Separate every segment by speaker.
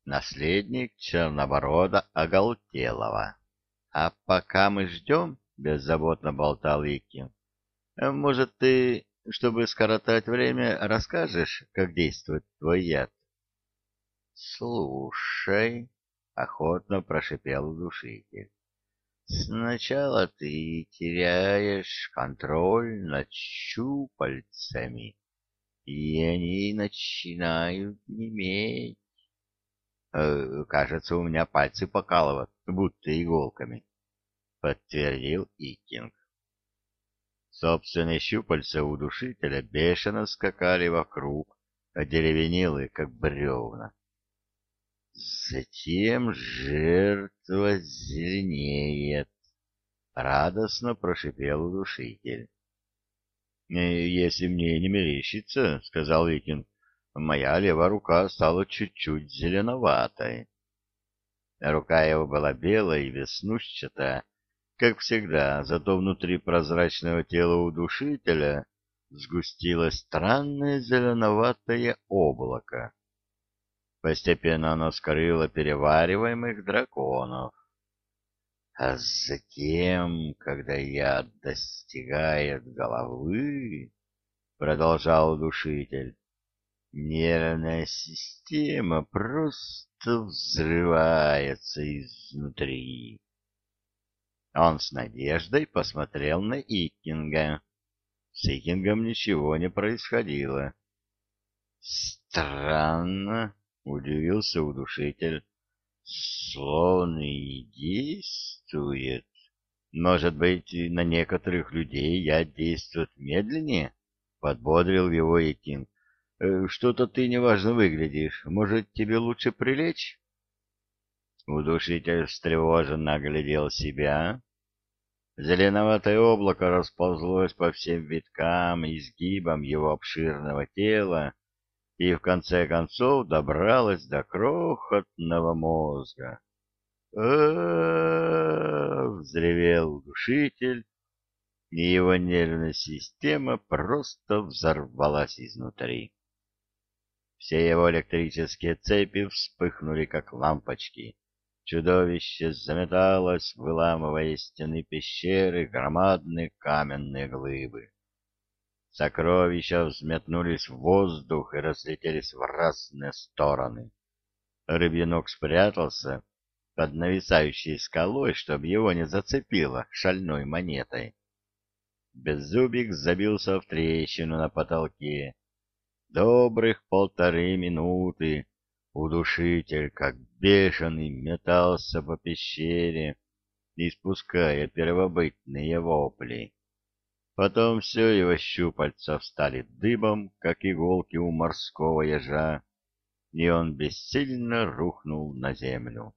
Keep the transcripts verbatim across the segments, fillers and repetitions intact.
Speaker 1: наследник Черноборода Оголтелого. А пока мы ждем, — беззаботно болтал Икин, — э, может, ты, чтобы скоротать время, расскажешь, как действует твой яд? — Слушай, — охотно прошипел душитель, — сначала ты теряешь контроль над щупальцами, и они начинают неметь. Э, кажется, у меня пальцы покалывают, будто иголками, — подтвердил Икинг. Собственные щупальца удушителя бешено скакали вокруг, одеревенелые, как бревна. Затем жертва зеленеет, — радостно прошипел удушитель. — Если мне не мерещится, — сказал Икинг, — моя левая рука стала чуть-чуть зеленоватой. Рука его была белая и веснушчатая, как всегда, зато внутри прозрачного тела удушителя сгустилось странное зеленоватое облако. Постепенно оно скрыло перевариваемых драконов. А затем, когда яд достигает головы, — продолжал удушитель, — нервная система просто взрывается изнутри. Он с надеждой посмотрел на Икинга. С Икингом ничего не происходило. «Странно», — удивился удушитель, — «словно и действует. Может быть, на некоторых людей я действует медленнее?» — подбодрил его Икинг. «Э, «Что-то ты неважно выглядишь. Может, тебе лучше прилечь?» Удушитель встревоженно оглядел себя. Зеленоватое облако расползлось по всем виткам и изгибам его обширного тела и в конце концов добралось до крохотного мозга. «А-а-а!» — взревел удушитель, и его нервная система просто взорвалась изнутри. Все его электрические цепи вспыхнули, как лампочки. Чудовище заметалось, выламывая из стены пещеры громадные каменные глыбы. Сокровища взметнулись в воздух и разлетелись в разные стороны. Рыбьенок спрятался под нависающей скалой, чтобы его не зацепило шальной монетой. Беззубик забился в трещину на потолке. Добрых полторы минуты удушитель, как бешеный, метался по пещере, испуская первобытные вопли. Потом все его щупальца встали дыбом, как иголки у морского ежа, и он бессильно рухнул на землю.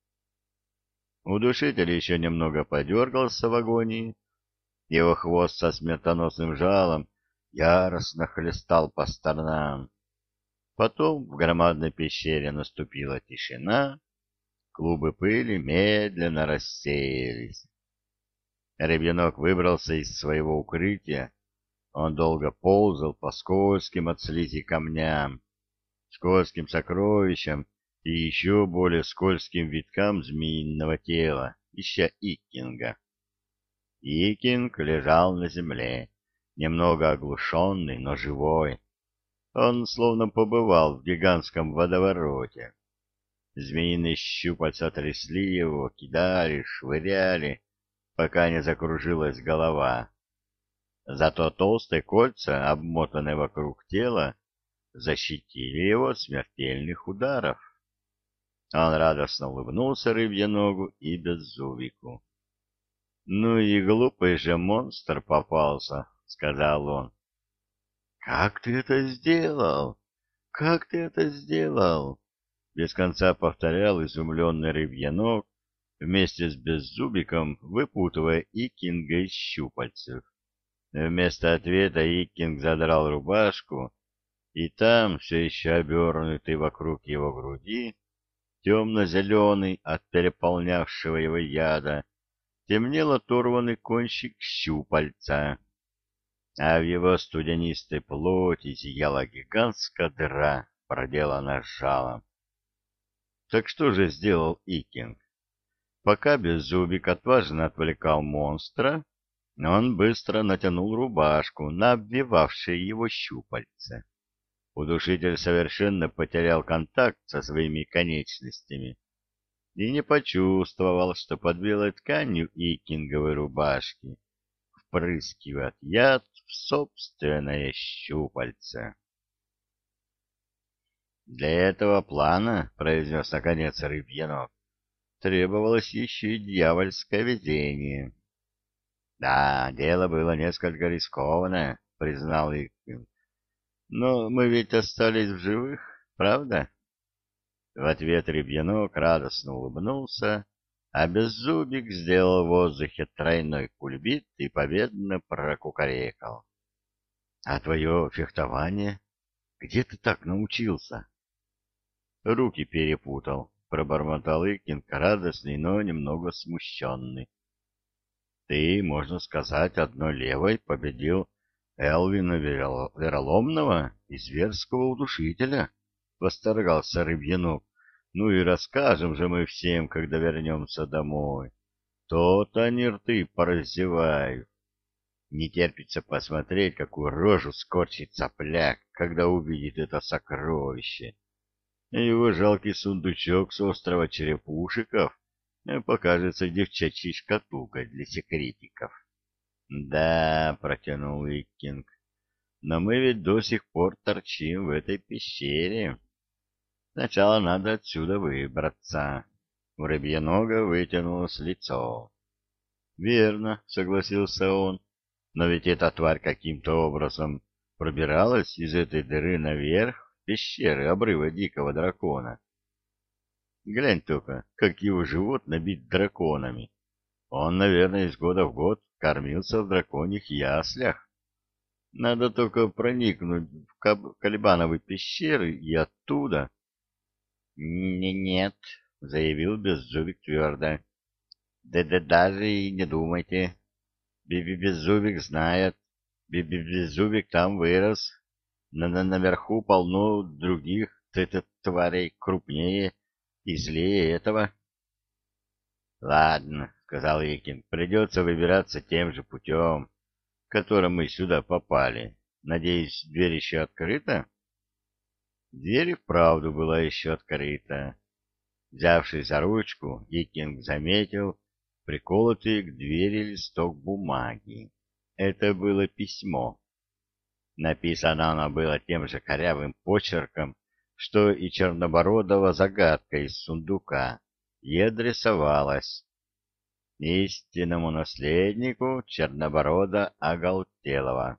Speaker 1: Удушитель еще немного подергался в агонии, его хвост со смертоносным жалом яростно хлестал по сторонам. Потом в громадной пещере наступила тишина, клубы пыли медленно рассеялись. Рыбьенок выбрался из своего укрытия. Он долго ползал по скользким от слизи камням, скользким сокровищам и еще более скользким виткам змеиного тела, ища Икинга. Икинг лежал на земле, немного оглушенный, но живой. Он словно побывал в гигантском водовороте. Змеиные щупальца трясли его, кидали, швыряли, пока не закружилась голова. Зато толстые кольца, обмотанные вокруг тела, защитили его от смертельных ударов. Он радостно улыбнулся Рыбьеногу и Беззубику. — Ну и глупый же монстр попался, — сказал он. — Как ты это сделал? Как ты это сделал? — без конца повторял изумленный Рыбьеног, вместе с Беззубиком выпутывая Икинга из щупальцев. Вместо ответа Икинг задрал рубашку, и там, все еще обернутый вокруг его груди, темно-зеленый от переполнявшего его яда, темнел оторванный кончик щупальца, а в его студенистой плоти зияла гигантская дыра, проделанная жалом. Так что же сделал Икинг? Пока Беззубик отважно отвлекал монстра, он быстро натянул рубашку на обвивавшие его щупальца. Удушитель совершенно потерял контакт со своими конечностями и не почувствовал, что под белой тканью икинговой рубашки впрыскивает яд в собственное щупальце. Для этого плана, — произнес наконец рыбьенок, — требовалось еще и дьявольское везение. — Да, дело было несколько рискованное, — признал Икин. — Но мы ведь остались в живых, правда? В ответ рыбьенок радостно улыбнулся, а Беззубик сделал в воздухе тройной кульбит и победно прокукарекал. — А твое фехтование? Где ты так научился? — Руки перепутал, — пробормотал Икин, радостный, но немного смущенный. — Ты, можно сказать, одной левой победил Элвина Вероломного и зверского удушителя, — восторгался рыбьенок. — Ну и расскажем же мы всем, когда вернемся домой. То-то они рты пораздевают. Не терпится посмотреть, какую рожу скорчит цапляк, когда увидит это сокровище. Его жалкий сундучок с острова черепушеков покажется девчачьей шкатулкой для секретиков. — Да, — протянул Иккинг, — но мы ведь до сих пор торчим в этой пещере. Сначала надо отсюда выбраться. У рыбьенога вытянулось лицо. — Верно, — согласился он, — но ведь эта тварь каким-то образом пробиралась из этой дыры наверх в пещеры обрыва дикого дракона. Глянь только, как его живот набит драконами. Он, наверное, из года в год кормился в драконьих яслях. Надо только проникнуть в Калибановы пещеры и оттуда... — Нет, — заявил Беззубик твердо. — Да-да даже и не думайте. Беззубик знает. Беззубик там вырос. На -на Наверху полно других тварей крупнее и злее этого. — Ладно, — сказал Икин, — придется выбираться тем же путем, которым мы сюда попали. Надеюсь, дверь еще открыта? Дверь и вправду была еще открыта. Взявшись за ручку, Икинг заметил приколотый к двери листок бумаги. Это было письмо. Написано оно было тем же корявым почерком, что и Чернобородова загадка из сундука, и адресовалось истинному наследнику Черноборода Оголтелова.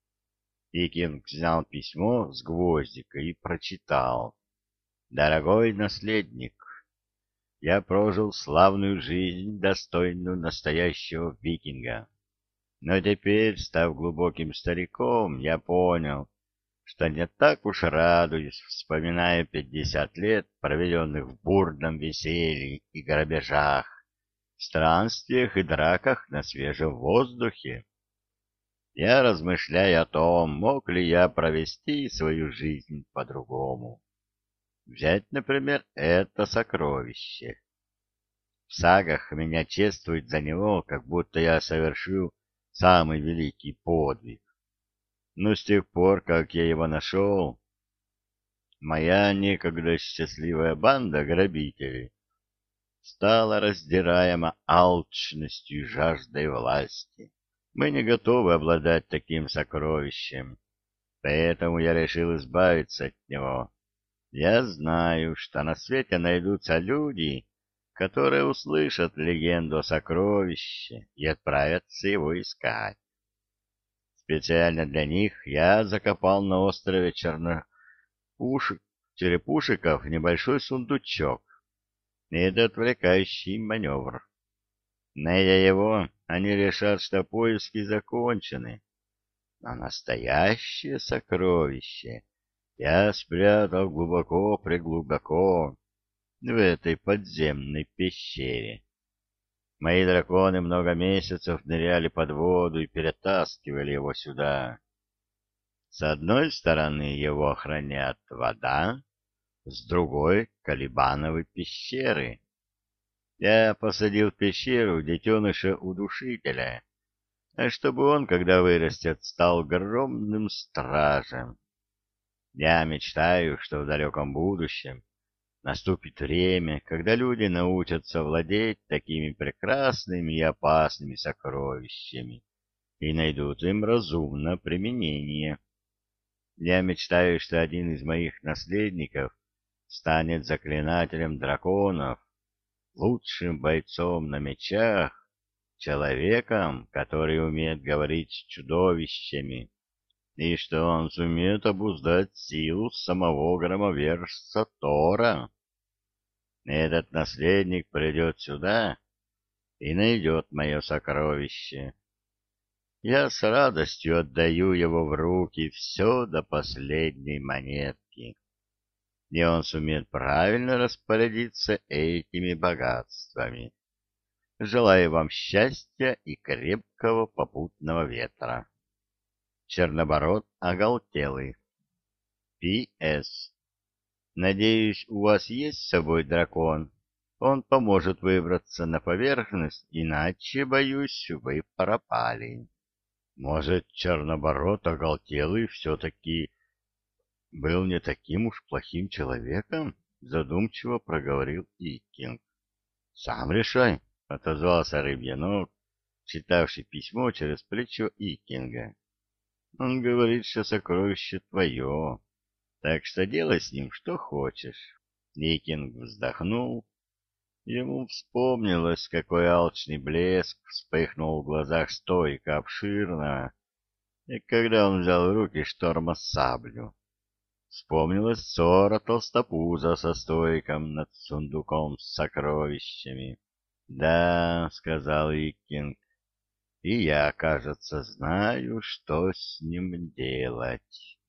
Speaker 1: Икинг взял письмо с гвоздика и прочитал. «Дорогой наследник, я прожил славную жизнь, достойную настоящего викинга. Но теперь, став глубоким стариком, я понял, что не так уж радуюсь, вспоминая пятьдесят лет, проведенных в бурном веселье и грабежах, странствиях и драках на свежем воздухе. Я размышляю о том, мог ли я провести свою жизнь по-другому. Взять, например, это сокровище. В сагах меня чествуют за него, как будто я совершил самый великий подвиг. Но с тех пор, как я его нашел, моя некогда счастливая банда грабителей стала раздираема алчностью и жаждой власти. Мы не готовы обладать таким сокровищем, поэтому я решил избавиться от него. Я знаю, что на свете найдутся люди, которые услышат легенду о сокровище и отправятся его искать. Специально для них я закопал на острове Чернопушек, Черепушеков небольшой сундучок. Это отвлекающий маневр. Найдя его, они решат, что поиски закончены. Но настоящее сокровище я спрятал глубоко-преглубоко в этой подземной пещере. Мои драконы много месяцев ныряли под воду и перетаскивали его сюда. С одной стороны его охраняет вода, с другой — Колебановой пещеры. Я посадил в пещеру детеныша удушителя, чтобы он, когда вырастет, стал огромным стражем. Я мечтаю, что в далеком будущем наступит время, когда люди научатся владеть такими прекрасными и опасными сокровищами и найдут им разумное применение. Я мечтаю, что один из моих наследников станет заклинателем драконов, лучшим бойцом на мечах, человеком, который умеет говорить с чудовищами, и что он сумеет обуздать силу самого громовержца Тора. Этот наследник придет сюда и найдет мое сокровище. Я с радостью отдаю его в руки все до последней монетки, и он сумеет правильно распорядиться этими богатствами. Желаю вам счастья и крепкого попутного ветра. Чернобород оголтелый. Пи Эс. Надеюсь, у вас есть с собой дракон? Он поможет выбраться на поверхность, иначе, боюсь, вы пропали. Может, Чернобород оголтелый все-таки был не таким уж плохим человеком? Задумчиво проговорил Икинг. Сам решай, отозвался Рыбьянок, читавший письмо через плечо Икинга. Он говорит, что сокровище твое, так что делай с ним что хочешь. Икинг вздохнул. Ему вспомнилось, какой алчный блеск вспыхнул в глазах стойка обширно, и когда он взял в руки шторма саблю. Вспомнилась ссора толстопуза со стойком над сундуком с сокровищами. — Да, — сказал Икинг, — и я, кажется, знаю, что с ним делать.